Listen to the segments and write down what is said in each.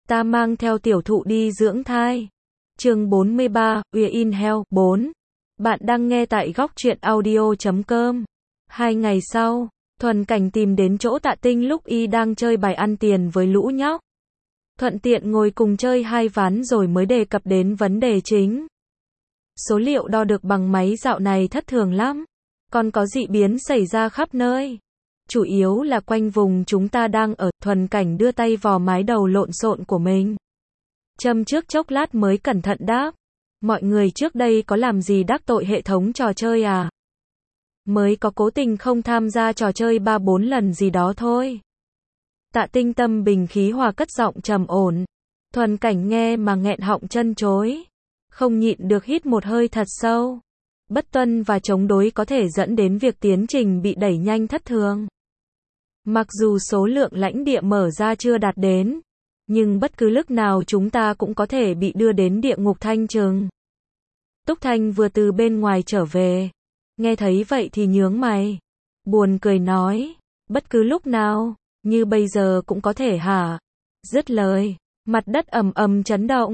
Ta mang theo tiểu thụ đi dưỡng thai. Chương 43, We're in Hell 4. Bạn đang nghe tại góc truyện audio.com. 2 ngày sau, Thuần Cảnh tìm đến chỗ Tạ Tinh lúc y đang chơi bài ăn tiền với lũ nhóc. Thuận tiện ngồi cùng chơi 2 ván rồi mới đề cập đến vấn đề chính. Số liệu đo được bằng máy dạo này thất thường lắm, còn có dị biến xảy ra khắp nơi. Chủ yếu là quanh vùng chúng ta đang ở. Thuần Cảnh đưa tay vò mái đầu lộn xộn của mình. Châm trước chốc lát mới cẩn thận đáp. Mọi người trước đây có làm gì đắc tội hệ thống trò chơi à? Mới có cố tình không tham gia trò chơi 3-4 lần gì đó thôi. Tạ Tinh tâm bình khí hòa cất giọng trầm ổn. Thuần Cảnh nghe mà nghẹn họng chân chối. Không nhịn được hít một hơi thật sâu. Bất tuân và chống đối có thể dẫn đến việc tiến trình bị đẩy nhanh thất thường. Mặc dù số lượng lãnh địa mở ra chưa đạt đến, nhưng bất cứ lúc nào chúng ta cũng có thể bị đưa đến địa ngục thanh trừng. Túc Thanh vừa từ bên ngoài trở về. Nghe thấy vậy thì nhướng mày. Buồn cười nói, bất cứ lúc nào, như bây giờ cũng có thể hả? Dứt lời, mặt đất ầm ầm chấn động.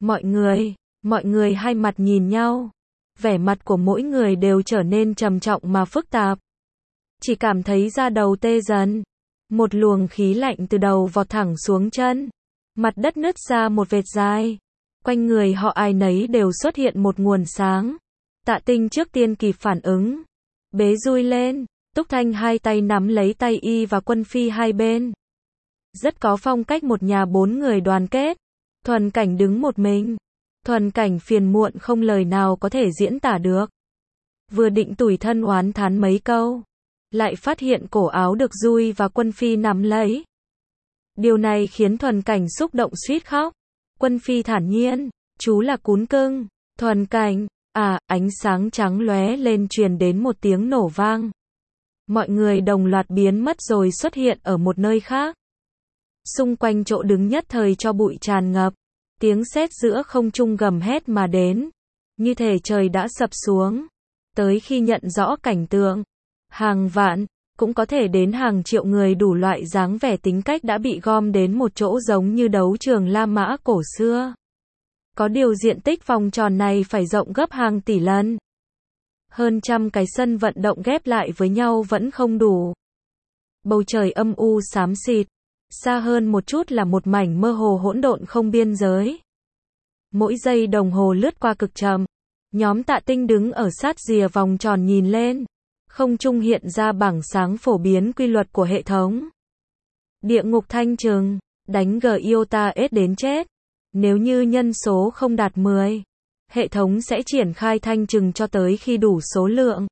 Mọi người hai mặt nhìn nhau. Vẻ mặt của mỗi người đều trở nên trầm trọng mà phức tạp. Chỉ cảm thấy da đầu tê dần. Một luồng khí lạnh từ đầu vọt thẳng xuống chân. Mặt đất nứt ra một vệt dài. Quanh người họ ai nấy đều xuất hiện một nguồn sáng. Tạ Tinh trước tiên kịp phản ứng. Bế dui lên. Túc Thanh hai tay nắm lấy tay y và Quân Phi hai bên. Rất có phong cách một nhà 4 người đoàn kết. Thuần Cảnh đứng một mình. Thuần Cảnh phiền muộn không lời nào có thể diễn tả được. Vừa định tủi thân oán thán mấy câu, lại phát hiện cổ áo được Dui và Quân Phi nắm lấy. Điều này khiến Thuần Cảnh xúc động suýt khóc. Quân Phi thản nhiên, chú là cún cưng. Thuần Cảnh, ánh sáng trắng lóe lên truyền đến một tiếng nổ vang. Mọi người đồng loạt biến mất rồi xuất hiện ở một nơi khác. Xung quanh chỗ đứng nhất thời cho bụi tràn ngập. Tiếng sét giữa không trung gầm hét mà đến. Như thể trời đã sập xuống. Tới khi nhận rõ cảnh tượng, hàng vạn, cũng có thể đến hàng triệu người đủ loại dáng vẻ tính cách đã bị gom đến một chỗ giống như đấu trường La Mã cổ xưa. Có điều diện tích vòng tròn này phải rộng gấp hàng tỷ lần. Hơn trăm cái sân vận động ghép lại với nhau vẫn không đủ. Bầu trời âm u xám xịt. Xa hơn một chút là một mảnh mơ hồ hỗn độn không biên giới. Mỗi giây đồng hồ lướt qua cực chậm. Nhóm Tạ Tinh đứng ở sát rìa vòng tròn nhìn lên. Không trung hiện ra bảng sáng phổ biến quy luật của hệ thống. Địa ngục thanh trừng, đánh Giota S đến chết. Nếu như nhân số không đạt 10, hệ thống sẽ triển khai thanh trừng cho tới khi đủ số lượng.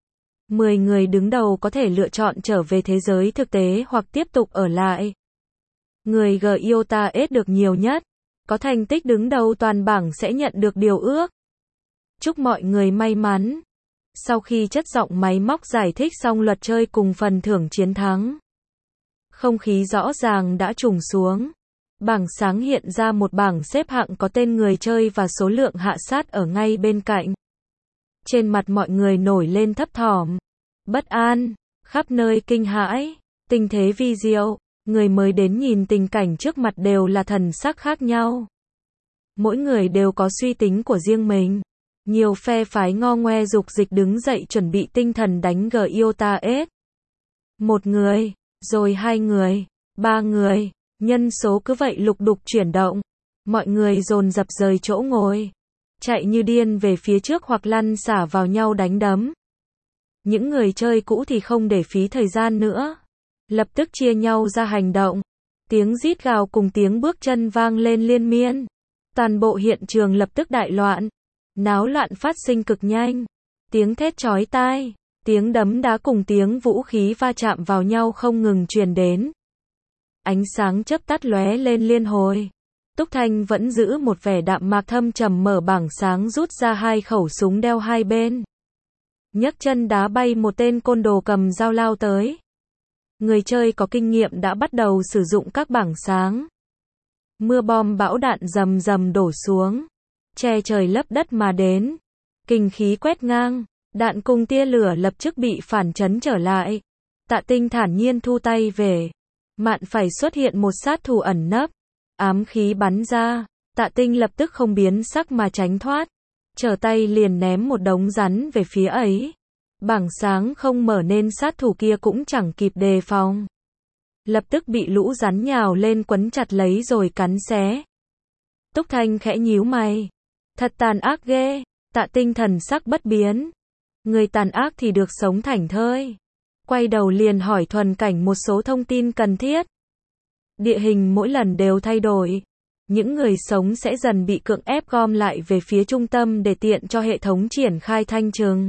10 người đứng đầu có thể lựa chọn trở về thế giới thực tế hoặc tiếp tục ở lại. Người Giota S được nhiều nhất, có thành tích đứng đầu toàn bảng sẽ nhận được điều ước. Chúc mọi người may mắn. Sau khi chất giọng máy móc giải thích xong luật chơi cùng phần thưởng chiến thắng, không khí rõ ràng đã trùng xuống. Bảng sáng hiện ra một bảng xếp hạng có tên người chơi và số lượng hạ sát ở ngay bên cạnh. Trên mặt mọi người nổi lên thấp thỏm, bất an, khắp nơi kinh hãi, tình thế vi diệu. Người mới đến nhìn tình cảnh trước mặt đều là thần sắc khác nhau. Mỗi người đều có suy tính của riêng mình. Nhiều phe phái ngo ngoe dục dịch đứng dậy chuẩn bị tinh thần đánh Giota S. Một người, rồi 2 người, 3 người, nhân số cứ vậy lục đục chuyển động. Mọi người dồn dập rời chỗ ngồi, chạy như điên về phía trước hoặc lăn xả vào nhau đánh đấm. Những người chơi cũ thì không để phí thời gian nữa. Lập tức chia nhau ra hành động. Tiếng rít gào cùng tiếng bước chân vang lên liên miên. Toàn bộ hiện trường lập tức đại loạn. Náo loạn phát sinh cực nhanh. Tiếng thét chói tai, tiếng đấm đá cùng tiếng vũ khí va chạm vào nhau không ngừng truyền đến. Ánh sáng chớp tắt lóe lên liên hồi. Túc Thanh vẫn giữ một vẻ đạm mạc thâm trầm mở bảng sáng rút ra 2 khẩu súng đeo hai bên. Nhấc chân đá bay một tên côn đồ cầm dao lao tới. Người chơi có kinh nghiệm đã bắt đầu sử dụng các bảng sáng. Mưa bom bão đạn rầm rầm đổ xuống, che trời lấp đất mà đến. Kinh khí quét ngang, đạn cùng tia lửa lập tức bị phản chấn trở lại. Tạ Tinh thản nhiên thu tay về. Mạn phải xuất hiện một sát thủ ẩn nấp. ám khí bắn ra, Tạ Tinh lập tức không biến sắc mà tránh thoát, trở tay liền ném một đống rắn về phía ấy. Bảng sáng không mở nên sát thủ kia cũng chẳng kịp đề phòng. Lập tức bị lũ rắn nhào lên quấn chặt lấy rồi cắn xé. Túc Thanh khẽ nhíu mày. Thật tàn ác ghê, Tạ Tinh thần sắc bất biến. Người tàn ác thì được sống thảnh thơi. Quay đầu liền hỏi Thuần Cảnh một số thông tin cần thiết. Địa hình mỗi lần đều thay đổi. Những người sống sẽ dần bị cưỡng ép gom lại về phía trung tâm để tiện cho hệ thống triển khai thanh trừng.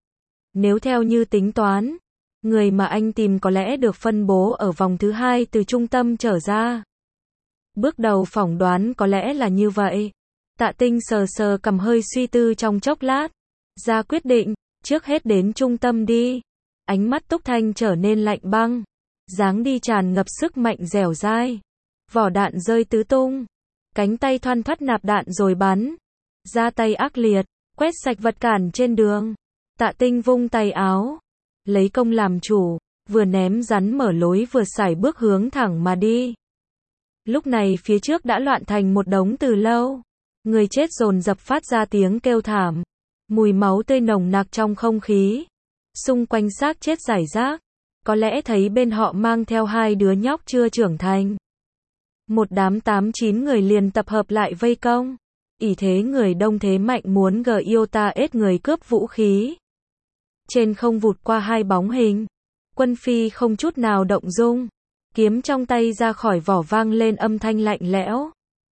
Nếu theo như tính toán, người mà anh tìm có lẽ được phân bố ở vòng thứ 2 từ trung tâm trở ra. Bước đầu phỏng đoán có lẽ là như vậy. Tạ Tinh sờ sờ cầm hơi suy tư trong chốc lát. Ra quyết định, trước hết đến trung tâm đi. Ánh mắt Túc Thanh trở nên lạnh băng. Dáng đi tràn ngập sức mạnh dẻo dai. Vỏ đạn rơi tứ tung. Cánh tay thoăn thoắt nạp đạn rồi bắn. Ra tay ác liệt, quét sạch vật cản trên đường. Tạ Tinh vung tay áo. Lấy công làm chủ, vừa ném rắn mở lối vừa sải bước hướng thẳng mà đi. Lúc này phía trước đã loạn thành một đống từ lâu. Người chết dồn dập phát ra tiếng kêu thảm. Mùi máu tươi nồng nặc trong không khí. Xung quanh xác chết rải rác. Có lẽ thấy bên họ mang theo 2 đứa nhóc chưa trưởng thành. Một đám 8-9 người liền tập hợp lại vây công. Ỷ thế người đông thế mạnh muốn Giota ết người cướp vũ khí. Trên không vụt qua 2 bóng hình. Quân Phi không chút nào động dung. Kiếm trong tay ra khỏi vỏ vang lên âm thanh lạnh lẽo.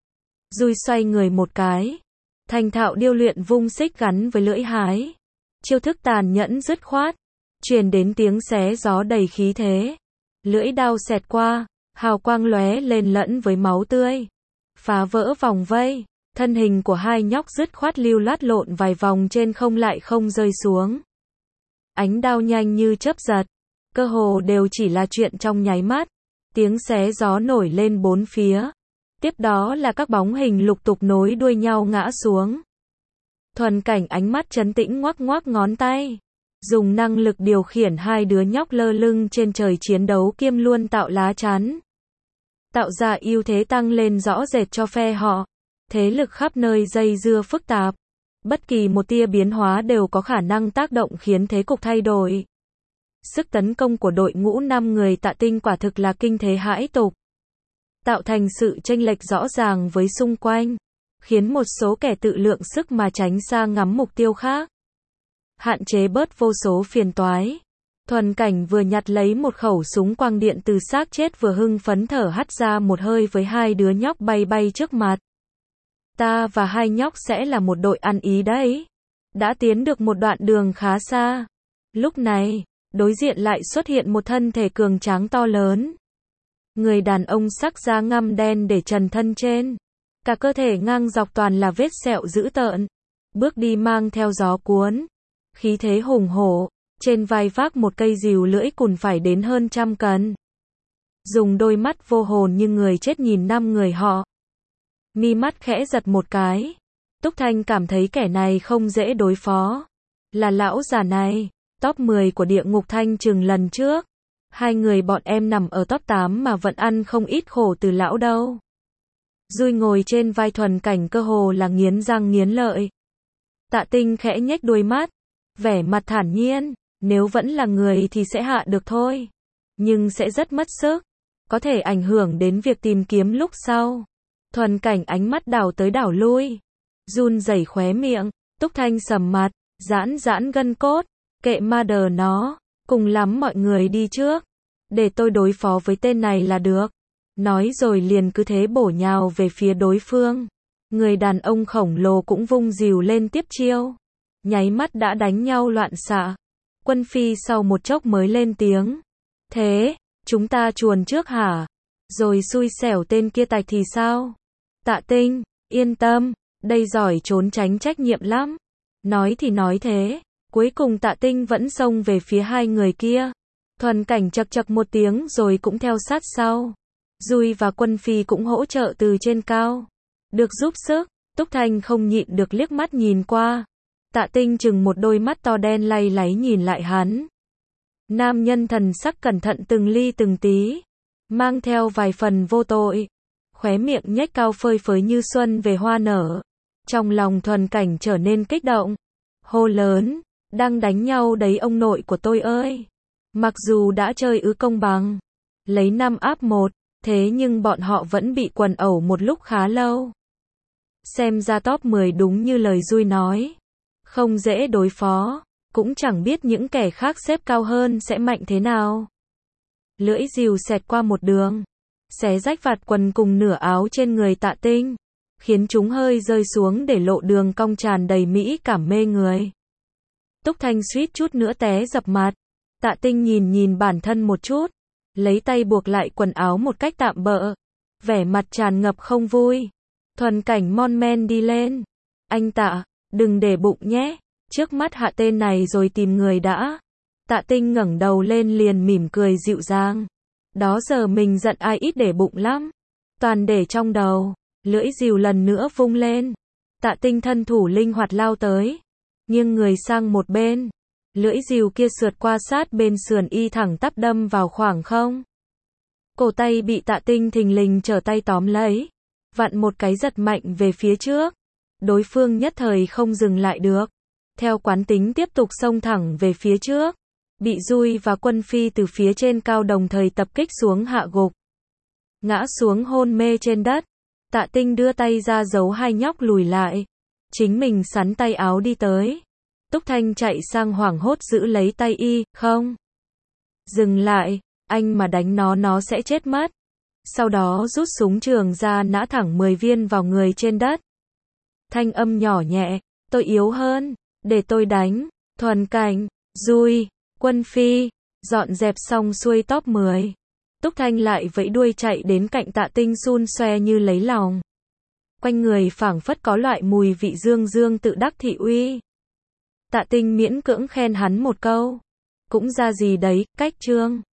Dùi xoay người một cái. Thành thạo điêu luyện vung xích gắn với lưỡi hái. Chiêu thức tàn nhẫn dứt khoát. Truyền đến tiếng xé gió đầy khí thế. Lưỡi đao xẹt qua. Hào quang lóe lên lẫn với máu tươi. Phá vỡ vòng vây. Thân hình của 2 nhóc dứt khoát lưu lát lộn vài vòng trên không lại không rơi xuống. Ánh đao nhanh như chớp giật. Cơ hồ đều chỉ là chuyện trong nháy mắt. Tiếng xé gió nổi lên 4 phía. Tiếp đó là các bóng hình lục tục nối đuôi nhau ngã xuống. Thuần Cảnh ánh mắt trấn tĩnh ngoắc ngoắc ngón tay. Dùng năng lực điều khiển 2 đứa nhóc lơ lưng trên trời chiến đấu kiêm luôn tạo lá chắn. Tạo ra ưu thế tăng lên rõ rệt cho phe họ. Thế lực khắp nơi dây dưa phức tạp. Bất kỳ một tia biến hóa đều có khả năng tác động khiến thế cục thay đổi. Sức tấn công của đội ngũ 5 người Tạ Tinh quả thực là kinh thế hãi tục. Tạo thành sự chênh lệch rõ ràng với xung quanh. Khiến một số kẻ tự lượng sức mà tránh xa ngắm mục tiêu khác. Hạn chế bớt vô số phiền toái. Thuần Cảnh vừa nhặt lấy một khẩu súng quang điện từ xác chết vừa hưng phấn thở hắt ra một hơi với 2 đứa nhóc bay bay trước mặt. Ta và 2 nhóc sẽ là một đội ăn ý đấy. Đã tiến được một đoạn đường khá xa. Lúc này, đối diện lại xuất hiện một thân thể cường tráng to lớn. Người đàn ông sắc da ngăm đen để trần thân trên. Cả cơ thể ngang dọc toàn là vết sẹo dữ tợn. Bước đi mang theo gió cuốn. Khí thế hùng hổ. Trên vai vác một cây rìu lưỡi cùn phải đến hơn 100 cân. Dùng đôi mắt vô hồn như người chết nhìn 5 người họ. Mi mắt khẽ giật một cái. Túc Thanh cảm thấy kẻ này không dễ đối phó. Là lão già này, top 10 của địa ngục thanh trừng lần trước. 2 người bọn em nằm ở top 8 mà vẫn ăn không ít khổ từ lão đâu. Dùi ngồi trên vai Thuần Cảnh cơ hồ là nghiến răng nghiến lợi. Tạ Tinh khẽ nhếch đôi mắt. Vẻ mặt thản nhiên. Nếu vẫn là người thì sẽ hạ được thôi. Nhưng sẽ rất mất sức. Có thể ảnh hưởng đến việc tìm kiếm lúc sau. Thuần Cảnh ánh mắt đảo tới đảo lui. Run rẩy khóe miệng. Túc Thanh sầm mặt. Giãn giãn gân cốt. Kệ ma đờ nó. Cùng lắm mọi người đi trước. Để tôi đối phó với tên này là được. Nói rồi liền cứ thế bổ nhào về phía đối phương. Người đàn ông khổng lồ cũng vung rìu lên tiếp chiêu. Nháy mắt đã đánh nhau loạn xạ. Quân Phi sau một chốc mới lên tiếng. Thế, chúng ta chuồn trước hả? Rồi xui xẻo tên kia tạch thì sao? Tạ Tinh, yên tâm, đây giỏi trốn tránh trách nhiệm lắm. Nói thì nói thế, cuối cùng Tạ Tinh vẫn xông về phía 2 người kia. Thuần Cảnh chậc chậc một tiếng rồi cũng theo sát sau. Dùi và Quân Phi cũng hỗ trợ từ trên cao. Được giúp sức, Túc Thanh không nhịn được liếc mắt nhìn qua. Tạ Tinh chừng một đôi mắt to đen lay láy nhìn lại hắn. Nam nhân thần sắc cẩn thận từng ly từng tí. Mang theo vài phần vô tội. khóe miệng nhếch cao phơi phới như xuân về hoa nở. Trong lòng Thuần Cảnh trở nên kích động, hô lớn, đang đánh nhau đấy ông nội của tôi ơi. Mặc dù đã chơi công bằng, lấy 5 áp 1, thế nhưng bọn họ vẫn bị quần ẩu một lúc khá lâu. Xem ra top 10 đúng như lời Dui nói, không dễ đối phó, cũng chẳng biết những kẻ khác xếp cao hơn sẽ mạnh thế nào. Lưỡi rìu xẹt qua một đường, xé rách vạt quần cùng nửa áo trên người Tạ Tinh, khiến chúng hơi rơi xuống để lộ đường cong tràn đầy mỹ cảm mê người. Túc Thanh suýt chút nữa té dập mặt. Tạ Tinh nhìn bản thân một chút, lấy tay buộc lại quần áo một cách tạm bợ, vẻ mặt tràn ngập không vui. Thuần Cảnh mon men đi lên. Anh Tạ, đừng để bụng nhé, trước mắt hạ tên này rồi tìm người đã. Tạ Tinh ngẩng đầu lên liền mỉm cười dịu dàng. Đó giờ mình giận ai ít để bụng lắm, toàn để trong đầu. Lưỡi rìu lần nữa vung lên. Tạ Tinh thân thủ linh hoạt lao tới, nghiêng người sang một bên. Lưỡi rìu kia sượt qua sát bên sườn y thẳng tắp đâm vào khoảng không. Cổ tay bị Tạ Tinh thình lình trở tay tóm lấy, vặn một cái giật mạnh về phía trước. Đối phương nhất thời không dừng lại được, theo quán tính tiếp tục xông thẳng về phía trước. Bị Dui và Quân Phi từ phía trên cao đồng thời tập kích xuống hạ gục. Ngã xuống hôn mê trên đất. Tạ Tinh đưa tay ra giấu hai nhóc lùi lại, chính mình sắn tay áo đi tới. Túc Thanh chạy sang hoảng hốt giữ lấy tay y, không. Dừng lại, anh mà đánh nó sẽ chết mất. Sau đó rút súng trường ra nã thẳng 10 viên vào người trên đất. Thanh âm nhỏ nhẹ, tôi yếu hơn, để tôi đánh. Thuần Cảnh, Dui, Quân Phi, dọn dẹp xong xuôi top 10. Túc Thanh lại vẫy đuôi chạy đến cạnh Tạ Tinh xun xoe như lấy lòng. Quanh người phảng phất có loại mùi vị dương dương tự đắc thị uy. Tạ Tinh miễn cưỡng khen hắn một câu. Cũng ra gì đấy, cách trương.